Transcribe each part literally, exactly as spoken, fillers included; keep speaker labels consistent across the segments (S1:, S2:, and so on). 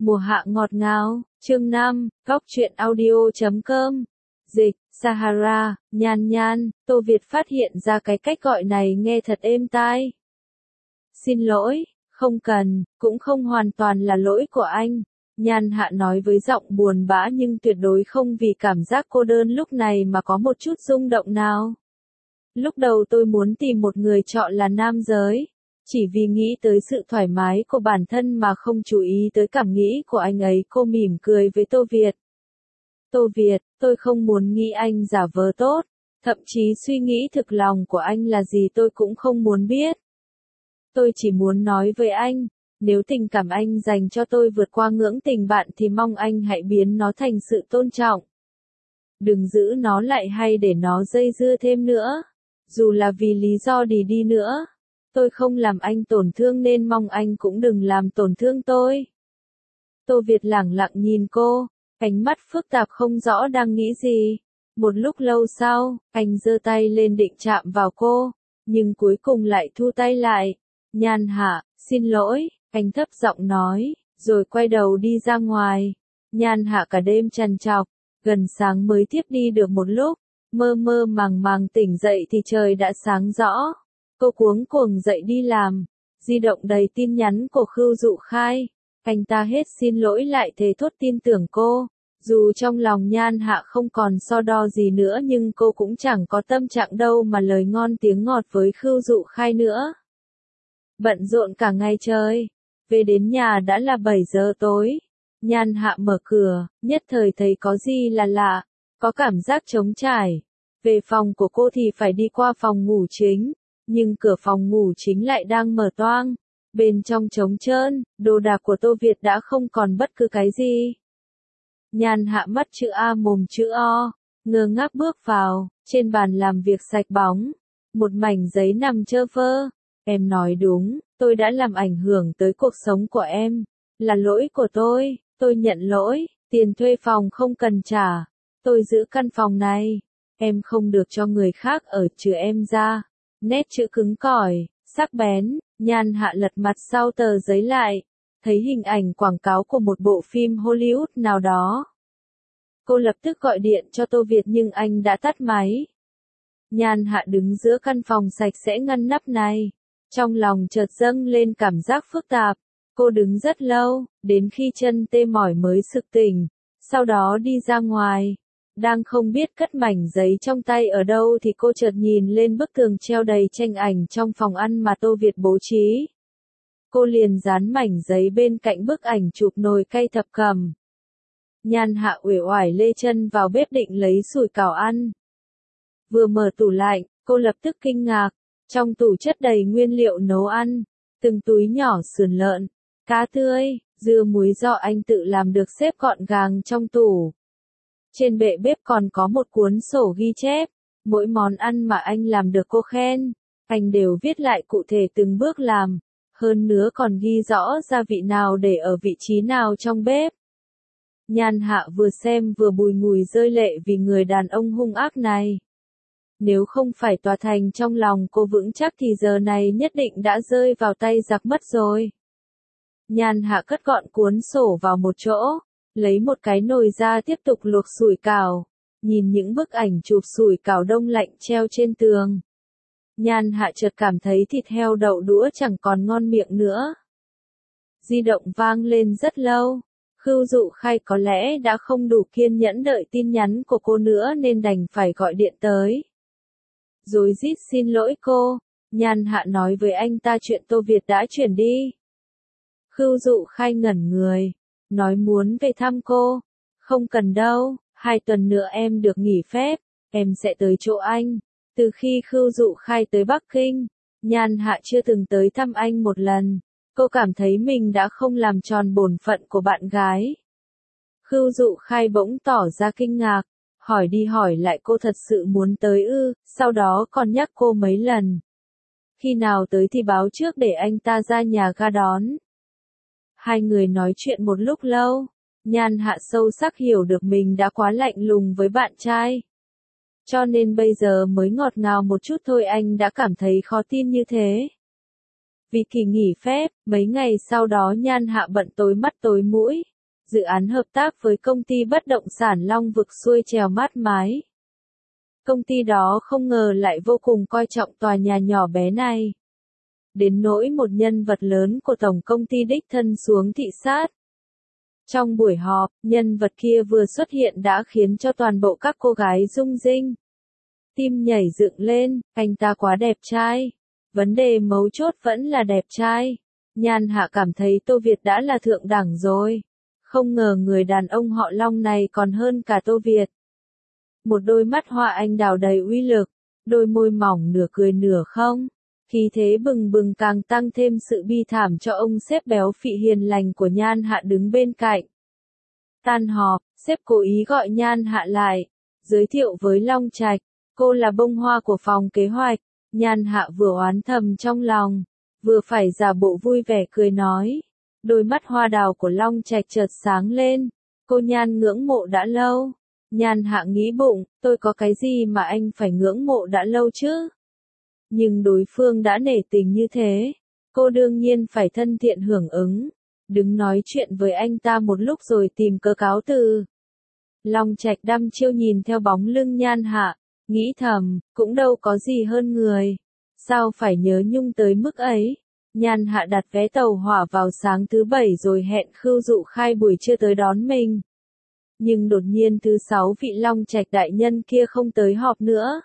S1: Mùa hạ ngọt ngào, chương năm, góc truyện audio chấm com. Dịch, Sahara, Nhan Nhan, Tô Việt phát hiện ra cái cách gọi này nghe thật êm tai. Xin lỗi, không cần, cũng không hoàn toàn là lỗi của anh. Nhan Hạ nói với giọng buồn bã nhưng tuyệt đối không vì cảm giác cô đơn lúc này mà có một chút rung động nào. Lúc đầu tôi muốn tìm một người chọn là nam giới. Chỉ vì nghĩ tới sự thoải mái của bản thân mà không chú ý tới cảm nghĩ của anh ấy. Cô mỉm cười với Tô Việt. Tô Việt, tôi không muốn nghĩ anh giả vờ tốt. Thậm chí suy nghĩ thực lòng của anh là gì tôi cũng không muốn biết. Tôi chỉ muốn nói với anh, nếu tình cảm anh dành cho tôi vượt qua ngưỡng tình bạn thì mong anh hãy biến nó thành sự tôn trọng. Đừng giữ nó lại hay để nó dây dưa thêm nữa. Dù là vì lý do gì đi nữa. Tôi không làm anh tổn thương nên mong anh cũng đừng làm tổn thương tôi. Tô Việt lẳng lặng nhìn cô, ánh mắt phức tạp không rõ đang nghĩ gì. Một lúc lâu sau, anh giơ tay lên định chạm vào cô, nhưng cuối cùng lại thu tay lại. Nhan Hạ, xin lỗi, anh thấp giọng nói, rồi quay đầu đi ra ngoài. Nhan Hạ cả đêm trằn trọc, gần sáng mới tiếp đi được một lúc, mơ mơ màng màng tỉnh dậy thì trời đã sáng rõ. Cô cuống cuồng dậy đi làm, di động đầy tin nhắn của Khưu Dụ Khai. Anh ta hết xin lỗi lại thề thốt tin tưởng cô. Dù trong lòng Nhan Hạ không còn so đo gì nữa nhưng cô cũng chẳng có tâm trạng đâu mà lời ngon tiếng ngọt với Khưu Dụ Khai nữa. Bận rộn cả ngày trời, về đến nhà đã là bảy giờ tối. Nhan Hạ mở cửa, nhất thời thấy có gì là lạ, có cảm giác trống trải. Về phòng của cô thì phải đi qua phòng ngủ chính. Nhưng cửa phòng ngủ chính lại đang mở toang, bên trong trống trơn, đồ đạc của Tô Việt đã không còn bất cứ cái gì. Nhan Hạ mắt chữ A mồm chữ O, ngơ ngác bước vào, trên bàn làm việc sạch bóng, một mảnh giấy nằm trơ phơ. Em nói đúng, tôi đã làm ảnh hưởng tới cuộc sống của em, là lỗi của tôi, tôi nhận lỗi, tiền thuê phòng không cần trả, tôi giữ căn phòng này, em không được cho người khác ở trừ em ra. Nét chữ cứng cỏi, sắc bén, Nhan Hạ lật mặt sau tờ giấy lại, thấy hình ảnh quảng cáo của một bộ phim Hollywood nào đó. Cô lập tức gọi điện cho Tô Việt nhưng anh đã tắt máy. Nhan Hạ đứng giữa căn phòng sạch sẽ ngăn nắp này, trong lòng chợt dâng lên cảm giác phức tạp. Cô đứng rất lâu, đến khi chân tê mỏi mới sực tỉnh, sau đó đi ra ngoài. Đang không biết cất mảnh giấy trong tay ở đâu thì cô chợt nhìn lên bức tường treo đầy tranh ảnh trong phòng ăn mà Tô Việt bố trí. Cô liền dán mảnh giấy bên cạnh bức ảnh chụp nồi cay thập cẩm. Nhan Hạ uể oải lê chân vào bếp định lấy sủi cảo ăn. Vừa mở tủ lạnh, cô lập tức kinh ngạc, trong tủ chất đầy nguyên liệu nấu ăn, từng túi nhỏ sườn lợn, cá tươi, dưa muối do anh tự làm được xếp gọn gàng trong tủ. Trên bệ bếp còn có một cuốn sổ ghi chép, mỗi món ăn mà anh làm được cô khen, anh đều viết lại cụ thể từng bước làm, hơn nữa còn ghi rõ gia vị nào để ở vị trí nào trong bếp. Nhan Hạ vừa xem vừa bùi ngùi rơi lệ vì người đàn ông hung ác này. Nếu không phải tòa thành trong lòng cô vững chắc thì giờ này nhất định đã rơi vào tay giặc mất rồi. Nhan Hạ cất gọn cuốn sổ vào một chỗ. Lấy một cái nồi ra tiếp tục luộc sủi cảo, nhìn những bức ảnh chụp sủi cảo đông lạnh treo trên tường. Nhan Hạ chợt cảm thấy thịt heo đậu đũa chẳng còn ngon miệng nữa. Di động vang lên rất lâu, Khưu Dụ Khai có lẽ đã không đủ kiên nhẫn đợi tin nhắn của cô nữa nên đành phải gọi điện tới. Rồi rít xin lỗi cô, Nhan Hạ nói với anh ta chuyện Tô Việt đã chuyển đi. Khưu Dụ Khai ngẩn người. Nói muốn về thăm cô. Không cần đâu, hai tuần nữa em được nghỉ phép, em sẽ tới chỗ anh. Từ khi Khưu Dụ Khai tới Bắc Kinh, Nhan Hạ chưa từng tới thăm anh một lần. Cô cảm thấy mình đã không làm tròn bổn phận của bạn gái. Khưu Dụ Khai bỗng tỏ ra kinh ngạc, hỏi đi hỏi lại cô thật sự muốn tới ư, sau đó còn nhắc cô mấy lần. Khi nào tới thì báo trước để anh ta ra nhà ga đón. Hai người nói chuyện một lúc lâu, Nhan Hạ sâu sắc hiểu được mình đã quá lạnh lùng với bạn trai. Cho nên bây giờ mới ngọt ngào một chút thôi anh đã cảm thấy khó tin như thế. Vì kỳ nghỉ phép, mấy ngày sau đó Nhan Hạ bận tối mắt tối mũi. Dự án hợp tác với công ty bất động sản Long Vực xuôi trèo mát mái. Công ty đó không ngờ lại vô cùng coi trọng tòa nhà nhỏ bé này. Đến nỗi một nhân vật lớn của tổng công ty đích thân xuống thị sát. Trong buổi họp, nhân vật kia vừa xuất hiện đã khiến cho toàn bộ các cô gái rung rinh. Tim nhảy dựng lên, anh ta quá đẹp trai. Vấn đề mấu chốt vẫn là đẹp trai. Nhan Hạ cảm thấy Tô Việt đã là thượng đẳng rồi. Không ngờ người đàn ông họ Long này còn hơn cả Tô Việt. Một đôi mắt hoa anh đào đầy uy lực, đôi môi mỏng nửa cười nửa không. Khí thế bừng bừng càng tăng thêm sự bi thảm cho ông sếp béo phị hiền lành của Nhan Hạ đứng bên cạnh. Tan họp, sếp cố ý gọi Nhan Hạ lại, giới thiệu với Long Trạch, cô là bông hoa của phòng kế hoạch. Nhan Hạ vừa oán thầm trong lòng, vừa phải giả bộ vui vẻ cười nói. Đôi mắt hoa đào của Long Trạch chợt sáng lên, cô Nhan ngưỡng mộ đã lâu. Nhan Hạ nghĩ bụng, tôi có cái gì mà anh phải ngưỡng mộ đã lâu chứ? Nhưng đối phương đã nể tình như thế, cô đương nhiên phải thân thiện hưởng ứng, đứng nói chuyện với anh ta một lúc rồi tìm cớ cáo từ. Long Trạch đăm chiêu nhìn theo bóng lưng Nhan Hạ, nghĩ thầm, cũng đâu có gì hơn người, sao phải nhớ nhung tới mức ấy. Nhan Hạ đặt vé tàu hỏa vào sáng thứ bảy rồi hẹn Khưu Dụ Khai buổi trưa tới đón mình. Nhưng đột nhiên thứ sáu vị Long Trạch đại nhân kia không tới họp nữa.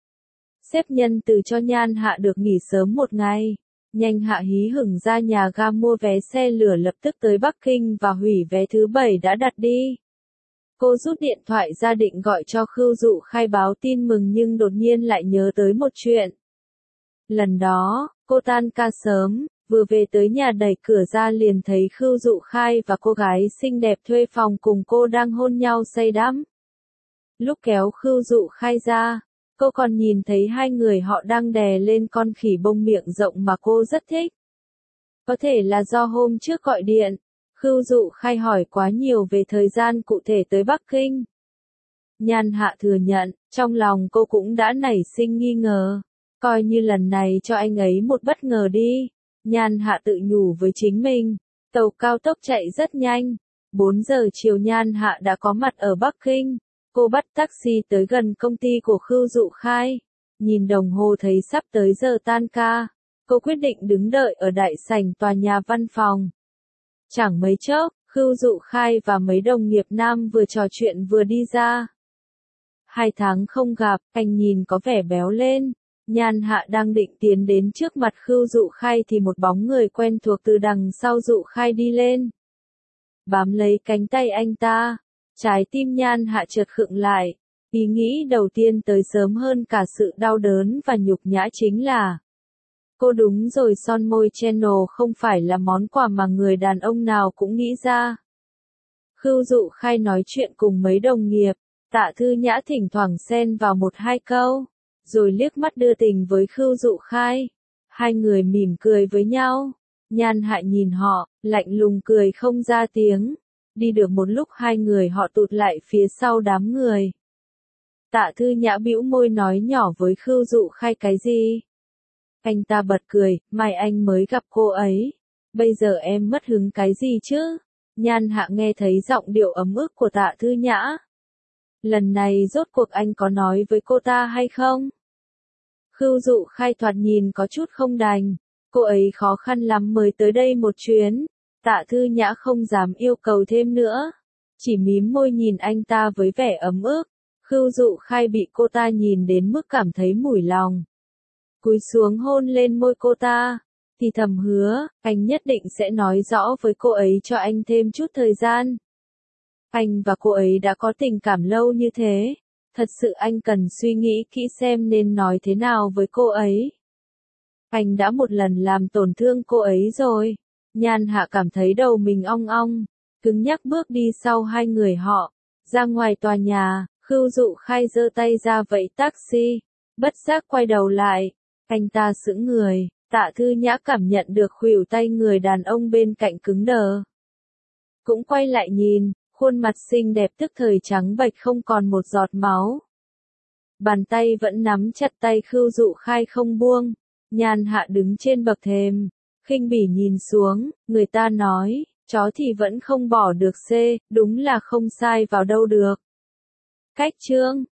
S1: Sếp nhân từ cho Nhan Hạ được nghỉ sớm một ngày. Nhanh Hạ hí hửng ra nhà ga mua vé xe lửa lập tức tới Bắc Kinh và hủy vé thứ bảy đã đặt đi. Cô rút điện thoại ra định gọi cho Khưu Dụ Khai báo tin mừng nhưng đột nhiên lại nhớ tới một chuyện. Lần đó, cô tan ca sớm, vừa về tới nhà đẩy cửa ra liền thấy Khưu Dụ Khai và cô gái xinh đẹp thuê phòng cùng cô đang hôn nhau say đắm. Lúc kéo Khưu Dụ Khai ra, cô còn nhìn thấy hai người họ đang đè lên con khỉ bông miệng rộng mà cô rất thích. Có thể là do hôm trước gọi điện, Khưu Dụ Khai hỏi quá nhiều về thời gian cụ thể tới Bắc Kinh. Nhan Hạ thừa nhận, trong lòng cô cũng đã nảy sinh nghi ngờ. Coi như lần này cho anh ấy một bất ngờ đi. Nhan Hạ tự nhủ với chính mình. Tàu cao tốc chạy rất nhanh. bốn giờ chiều Nhan Hạ đã có mặt ở Bắc Kinh. Cô bắt taxi tới gần công ty của Khưu Dụ Khai. Nhìn đồng hồ thấy sắp tới giờ tan ca. Cô quyết định đứng đợi ở đại sảnh tòa nhà văn phòng. Chẳng mấy chốc, Khưu Dụ Khai và mấy đồng nghiệp nam vừa trò chuyện vừa đi ra. Hai tháng không gặp, anh nhìn có vẻ béo lên. Nhan Hạ đang định tiến đến trước mặt Khưu Dụ Khai thì một bóng người quen thuộc từ đằng sau Dụ Khai đi lên. Bám lấy cánh tay anh ta, trái tim Nhan Hạ chợt khựng lại. Ý nghĩ đầu tiên tới sớm hơn cả sự đau đớn và nhục nhã chính là cô đúng rồi, son môi Channel không phải là món quà mà người đàn ông nào cũng nghĩ ra. Khưu Dụ Khai nói chuyện cùng mấy đồng nghiệp, Tạ Thư Nhã thỉnh thoảng xen vào một hai câu, rồi liếc mắt đưa tình với Khưu Dụ Khai. Hai người mỉm cười với nhau. Nhan Hạ nhìn họ, lạnh lùng cười không ra tiếng. Đi được một lúc hai người họ tụt lại phía sau đám người. Tạ Thư Nhã bĩu môi nói nhỏ với Khưu Dụ Khai cái gì. Anh ta bật cười, mai anh mới gặp cô ấy. Bây giờ em mất hứng cái gì chứ? Nhan Hạ nghe thấy giọng điệu ấm ức của Tạ Thư Nhã. Lần này rốt cuộc anh có nói với cô ta hay không? Khưu Dụ Khai thoạt nhìn có chút không đành. Cô ấy khó khăn lắm mới tới đây một chuyến. Tạ Thư Nhã không dám yêu cầu thêm nữa. Chỉ mím môi nhìn anh ta với vẻ ấm ức. Khưu Dụ Khai bị cô ta nhìn đến mức cảm thấy mủi lòng. Cúi xuống hôn lên môi cô ta. Thì thầm hứa, anh nhất định sẽ nói rõ với cô ấy cho anh thêm chút thời gian. Anh và cô ấy đã có tình cảm lâu như thế. Thật sự anh cần suy nghĩ kỹ xem nên nói thế nào với cô ấy. Anh đã một lần làm tổn thương cô ấy rồi. Nhan Hạ cảm thấy đầu mình ong ong, cứng nhắc bước đi sau hai người họ. Ra ngoài tòa nhà, Khưu Dụ Khai giơ tay ra vẫy taxi. Bất giác quay đầu lại. Anh ta sững người, Tạ Thư Nhã cảm nhận được khuỷu tay người đàn ông bên cạnh cứng đờ. Cũng quay lại nhìn, khuôn mặt xinh đẹp tức thời trắng bệch không còn một giọt máu. Bàn tay vẫn nắm chặt tay Khưu Dụ Khai không buông. Nhan Hạ đứng trên bậc thềm, khinh bỉ nhìn xuống, người ta nói, chó thì vẫn không bỏ được C, đúng là không sai vào đâu được. Cách chương